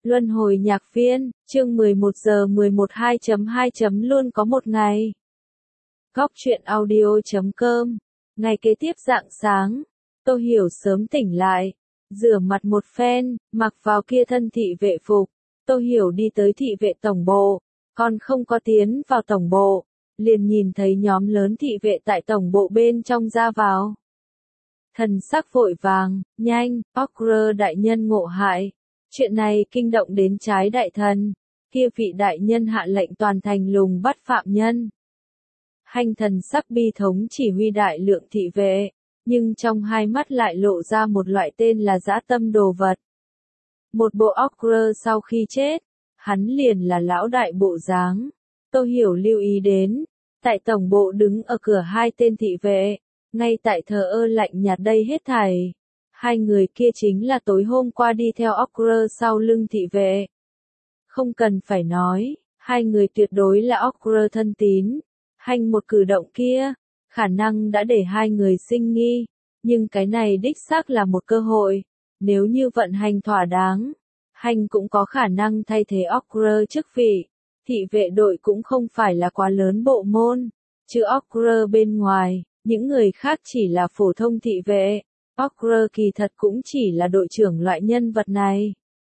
Luân hồi nhạc viên, chương 11 giờ 11 2.2. Luôn có một ngày. Góc truyện audio.com. Ngày kế tiếp rạng sáng, Tô Hiểu sớm tỉnh lại, rửa mặt một phen, mặc vào kia thân thị vệ phục. Tô Hiểu đi tới thị vệ tổng bộ, còn không có tiến vào tổng bộ, liền nhìn thấy nhóm lớn thị vệ tại tổng bộ bên trong ra vào. Thần sắc vội vàng, nhanh, Okra đại nhân ngộ hại. Chuyện này kinh động đến trái đại thần, kia vị đại nhân hạ lệnh toàn thành lùng bắt phạm nhân. Hành thần sắc bi thống chỉ huy đại lượng thị vệ, nhưng trong hai mắt lại lộ ra một loại tên là dã tâm đồ vật. Một bộ Okra sau khi chết, hắn liền là lão đại bộ dáng. Tô Hiểu lưu ý đến, tại tổng bộ đứng ở cửa hai tên thị vệ, ngay tại thờ ơ lạnh nhạt đây hết thảy. Hai người kia chính là tối hôm qua đi theo Okra sau lưng thị vệ. Không cần phải nói, hai người tuyệt đối là Okra thân tín. Hành một cử động kia, khả năng đã để hai người sinh nghi, nhưng cái này đích xác là một cơ hội. Nếu như vận hành thỏa đáng, hành cũng có khả năng thay thế Okra chức vị. Thị vệ đội cũng không phải là quá lớn bộ môn, chứ Okra bên ngoài, những người khác chỉ là phổ thông thị vệ. Okra kỳ thật cũng chỉ là đội trưởng loại nhân vật này.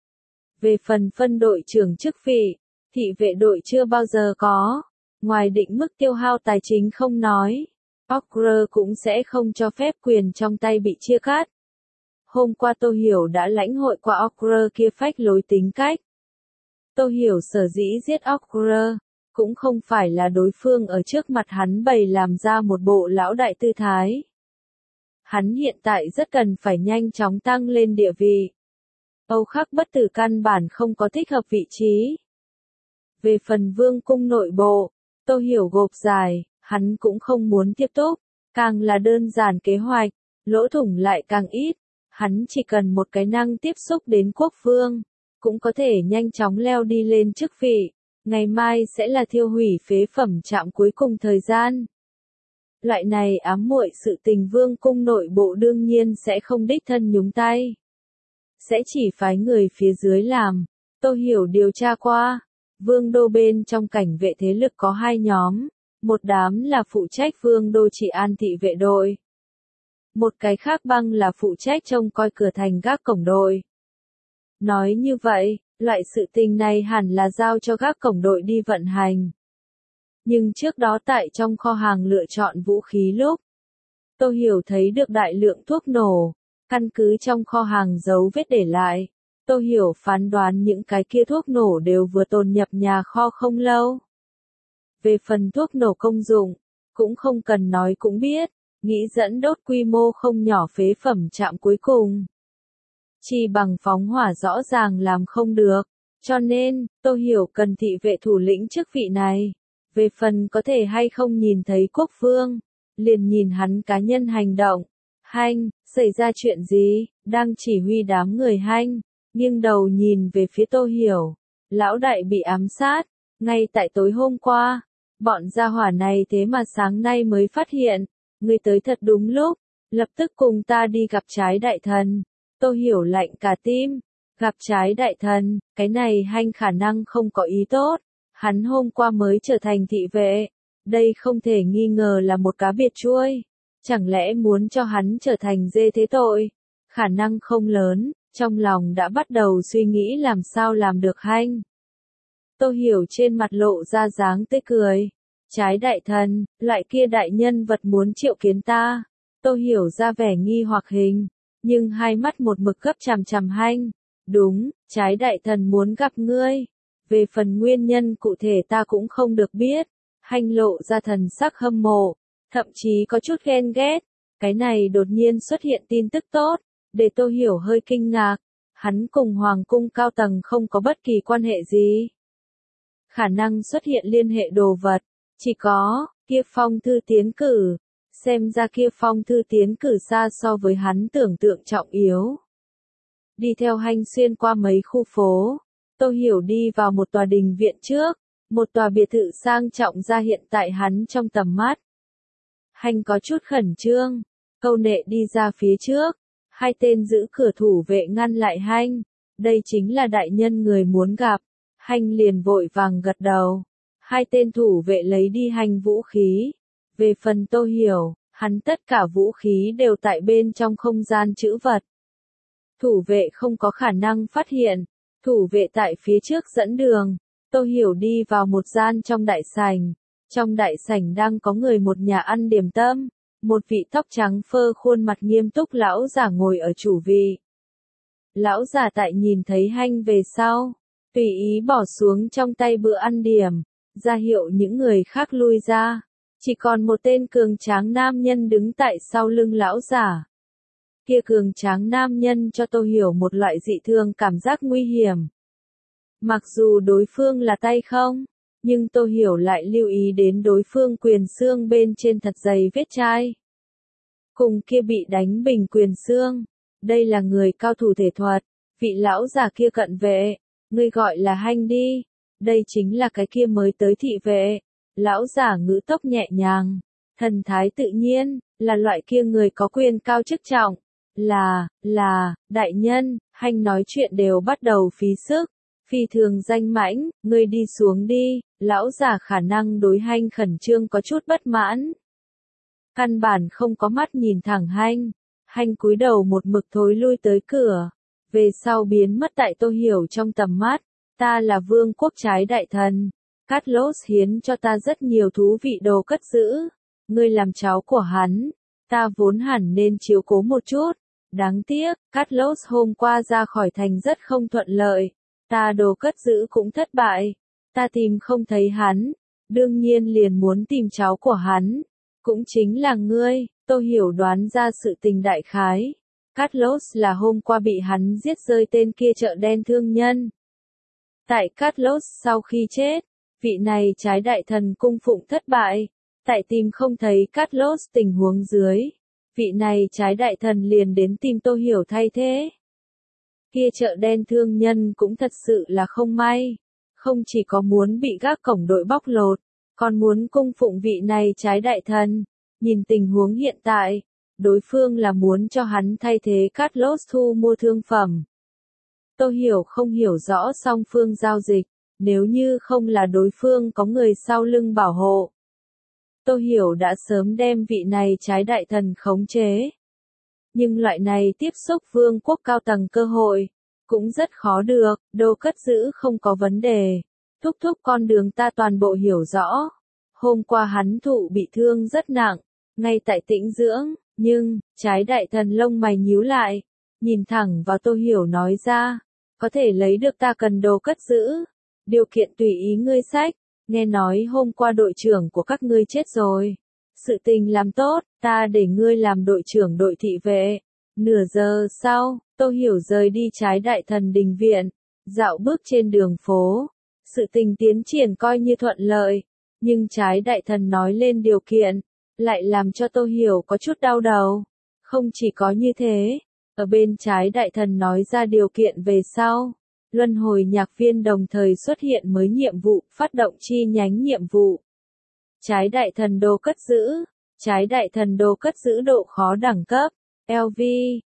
Về phần phân đội trưởng chức vị, thị vệ đội chưa bao giờ có. Ngoài định mức tiêu hao tài chính không nói, Okra cũng sẽ không cho phép quyền trong tay bị chia cắt. Hôm qua Tô Hiểu đã lãnh hội qua Okra kia phách lối tính cách. Tô Hiểu sở dĩ giết Okra, cũng không phải là đối phương ở trước mặt hắn bày làm ra một bộ lão đại tư thái. Hắn hiện tại rất cần phải nhanh chóng tăng lên địa vị. Âu Khắc Bất Tử căn bản không có thích hợp vị trí. Về phần vương cung nội bộ, Tô Hiểu gộp dài, hắn cũng không muốn tiếp tục, càng là đơn giản kế hoạch, lỗ thủng lại càng ít. Hắn chỉ cần một cái năng tiếp xúc đến quốc vương, cũng có thể nhanh chóng leo đi lên chức vị. Ngày mai sẽ là thiêu hủy phế phẩm trạm cuối cùng thời gian. Loại này ám muội sự tình vương cung nội bộ đương nhiên sẽ không đích thân nhúng tay. Sẽ chỉ phái người phía dưới làm. Tô Hiểu điều tra qua. Vương đô bên trong cảnh vệ thế lực có hai nhóm. Một đám là phụ trách vương đô trị an thị vệ đội. Một cái khác băng là phụ trách trông coi cửa thành gác cổng đội. Nói như vậy, loại sự tình này hẳn là giao cho gác cổng đội đi vận hành. Nhưng trước đó tại trong kho hàng lựa chọn vũ khí lúc, Tô Hiểu thấy được đại lượng thuốc nổ, căn cứ trong kho hàng dấu vết để lại. Tô Hiểu phán đoán những cái kia thuốc nổ đều vừa tồn nhập nhà kho không lâu. Về phần thuốc nổ công dụng, cũng không cần nói cũng biết, nghĩ dẫn đốt quy mô không nhỏ phế phẩm trạm cuối cùng. Chỉ bằng phóng hỏa rõ ràng làm không được, cho nên, Tô Hiểu cần thị vệ thủ lĩnh chức vị này. Về phần có thể hay không nhìn thấy quốc vương, liền nhìn hắn cá nhân hành động. Hành, xảy ra chuyện gì, đang chỉ huy đám người Hành, nghiêng đầu nhìn về phía Tô Hiểu. Lão đại bị ám sát, ngay tại tối hôm qua, bọn gia hỏa này thế mà sáng nay mới phát hiện, người tới thật đúng lúc, lập tức cùng ta đi gặp trái đại thần. Tô Hiểu lạnh cả tim, gặp trái đại thần, cái này Hành khả năng không có ý tốt. Hắn hôm qua mới trở thành thị vệ, đây không thể nghi ngờ là một cá biệt chuôi. Chẳng lẽ muốn cho hắn trở thành dê thế tội? Khả năng không lớn, trong lòng đã bắt đầu suy nghĩ làm sao làm được Hành. Tô Hiểu trên mặt lộ ra dáng tươi cười. Trái đại thần, loại kia đại nhân vật muốn triệu kiến ta. Tô Hiểu ra vẻ nghi hoặc hình, nhưng hai mắt một mực gấp chằm chằm Hành. Đúng, trái đại thần muốn gặp ngươi. Về phần nguyên nhân cụ thể ta cũng không được biết. Hành lộ ra thần sắc hâm mộ, thậm chí có chút ghen ghét. Cái này đột nhiên xuất hiện tin tức tốt, để Tô Hiểu hơi kinh ngạc. Hắn cùng Hoàng cung cao tầng không có bất kỳ quan hệ gì. Khả năng xuất hiện liên hệ đồ vật, chỉ có, kia phong thư tiến cử. Xem ra kia phong thư tiến cử xa so với hắn tưởng tượng trọng yếu. Đi theo Hành xuyên qua mấy khu phố. Tô Hiểu đi vào một tòa đình viện trước, một tòa biệt thự sang trọng ra hiện tại hắn trong tầm mắt. Hành có chút khẩn trương, câu nệ đi ra phía trước, hai tên giữ cửa thủ vệ ngăn lại Hành. đây chính là đại nhân người muốn gặp. Hanh liền vội vàng gật đầu. Hai tên thủ vệ lấy đi Hanh vũ khí. Về phần Tô Hiểu, hắn tất cả vũ khí đều tại bên trong không gian trữ vật. Thủ vệ không có khả năng phát hiện. Thủ vệ tại phía trước dẫn đường. Tô Hiểu đi vào một gian trong đại sảnh. Trong đại sảnh đang có người một nhà ăn điểm tâm. Một vị tóc trắng phơ khuôn mặt nghiêm túc lão giả ngồi ở chủ vị. Lão giả tại nhìn thấy Hanh về sau, tùy ý bỏ xuống trong tay bữa ăn điểm, ra hiệu những người khác lui ra. Chỉ còn một tên cường tráng nam nhân đứng tại sau lưng lão giả. Kia cường tráng nam nhân cho Tô Hiểu một loại dị thường cảm giác nguy hiểm. Mặc dù đối phương là tay không, nhưng Tô Hiểu lại lưu ý đến đối phương quyền xương bên trên thật dày vết chai. Cùng kia bị đánh bình quyền xương. Đây là người cao thủ thể thuật. Vị lão già kia cận vệ. Ngươi gọi là Hanh đi. Đây chính là cái kia mới tới thị vệ. Lão giả ngữ tốc nhẹ nhàng. Thần thái tự nhiên. Là loại kia người có quyền cao chức trọng. Là, đại nhân. Hanh nói chuyện đều bắt đầu phí sức. Phi thường danh mãnh. Ngươi đi xuống đi. Lão giả khả năng đối Hanh khẩn trương có chút bất mãn. Căn bản không có mắt nhìn thẳng Hanh. Hanh cúi đầu một mực thối lui tới cửa. Về sau biến mất tại Tô Hiểu trong tầm mắt. Ta là vương quốc trái đại thần. Carlos hiến cho ta rất nhiều thú vị đồ cất giữ. Ngươi làm cháu của hắn. Ta vốn hẳn nên chiếu cố một chút. Đáng tiếc, Carlos hôm qua ra khỏi thành rất không thuận lợi. Ta đồ cất giữ cũng thất bại. Ta tìm không thấy hắn. Đương nhiên liền muốn tìm cháu của hắn. Cũng chính là ngươi. Tô Hiểu đoán ra sự tình đại khái. Carlos là hôm qua bị hắn giết rơi tên kia chợ đen thương nhân. Tại Carlos sau khi chết, vị này trái đại thần cung phụng thất bại. Tại tìm không thấy Carlos tình huống dưới. Vị này trái đại thần liền đến tìm Tô Hiểu thay thế. Kia chợ đen thương nhân cũng thật sự là không may. Không chỉ có muốn bị gác cổng đội bóc lột, còn muốn cung phụng vị này trái đại thần. Nhìn tình huống hiện tại, đối phương là muốn cho hắn thay thế Carlos thu mua thương phẩm. Tô Hiểu không hiểu rõ song phương giao dịch, nếu như không là đối phương có người sau lưng bảo hộ. Tô Hiểu đã sớm đem vị này trái đại thần khống chế. Nhưng loại này tiếp xúc vương quốc cao tầng cơ hội, cũng rất khó được, đồ cất giữ không có vấn đề. Thúc thúc con đường ta toàn bộ hiểu rõ. Hôm qua hắn thụ bị thương rất nặng. Ngay tại tĩnh dưỡng, nhưng, trái đại thần lông mày nhíu lại, nhìn thẳng vào Tô Hiểu nói ra, có thể lấy được ta cần đồ cất giữ, điều kiện tùy ý ngươi sách, nghe nói hôm qua đội trưởng của các ngươi chết rồi, sự tình làm tốt, ta để ngươi làm đội trưởng đội thị vệ. Nửa giờ sau, Tô Hiểu rời đi trái đại thần đình viện, dạo bước trên đường phố, sự tình tiến triển coi như thuận lợi, nhưng trái đại thần nói lên điều kiện. Lại làm cho Tô Hiểu có chút đau đầu. Không chỉ có như thế, ở bên trái đại thần nói ra điều kiện về sau. Luân hồi nhạc viên đồng thời xuất hiện mới nhiệm vụ, phát động chi nhánh nhiệm vụ. Trái đại thần đồ cất giữ. Trái đại thần đồ cất giữ độ khó đẳng cấp. LV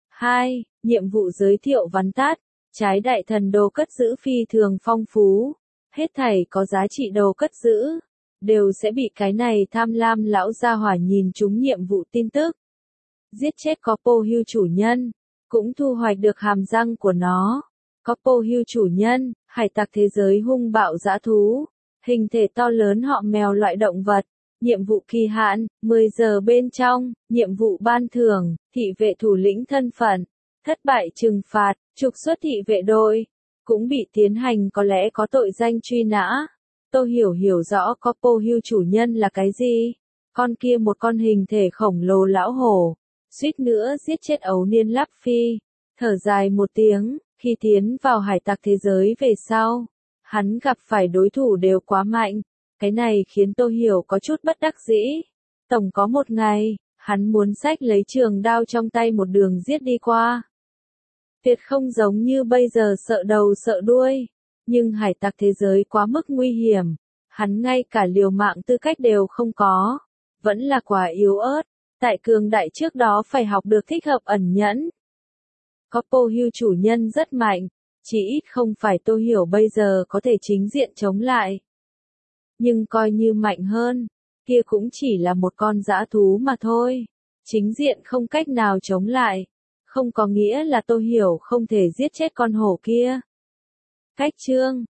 2, nhiệm vụ giới thiệu vắn tắt. Trái đại thần đồ cất giữ phi thường phong phú. Hết thảy có giá trị đồ cất giữ. Đều sẽ bị cái này tham lam lão gia hỏa nhìn trúng nhiệm vụ tin tức. Giết chết Corpo Hill chủ nhân, cũng thu hoạch được hàm răng của nó. Corpo Hill chủ nhân, hải tặc thế giới hung bạo dã thú, hình thể to lớn họ mèo loại động vật. Nhiệm vụ kỳ hạn, 10 giờ bên trong, nhiệm vụ ban thưởng, thị vệ thủ lĩnh thân phận, thất bại trừng phạt, trục xuất thị vệ đội, cũng bị tiến hành có lẽ có tội danh truy nã. Tô hiểu rõ Corpo Hill chủ nhân là cái gì. Con kia một con hình thể khổng lồ lão hổ, suýt nữa giết chết ấu niên Lắp Phi. Thở dài một tiếng, khi tiến vào hải tặc thế giới về sau, hắn gặp phải đối thủ đều quá mạnh. Cái này khiến Tô Hiểu có chút bất đắc dĩ. Tổng có một ngày, hắn muốn xách lấy trường đao trong tay một đường giết đi qua. Tuyệt không giống như bây giờ sợ đầu sợ đuôi. Nhưng hải tặc thế giới quá mức nguy hiểm. Hắn ngay cả liều mạng tư cách đều không có. Vẫn là quá yếu ớt. Tại cường đại trước đó phải học được thích hợp ẩn nhẫn. Corpo Hill chủ nhân rất mạnh. Chỉ ít không phải Tô Hiểu bây giờ có thể chính diện chống lại. Nhưng coi như mạnh hơn, kia cũng chỉ là một con dã thú mà thôi. Chính diện không cách nào chống lại, không có nghĩa là Tô Hiểu không thể giết chết con hổ kia. Cách chương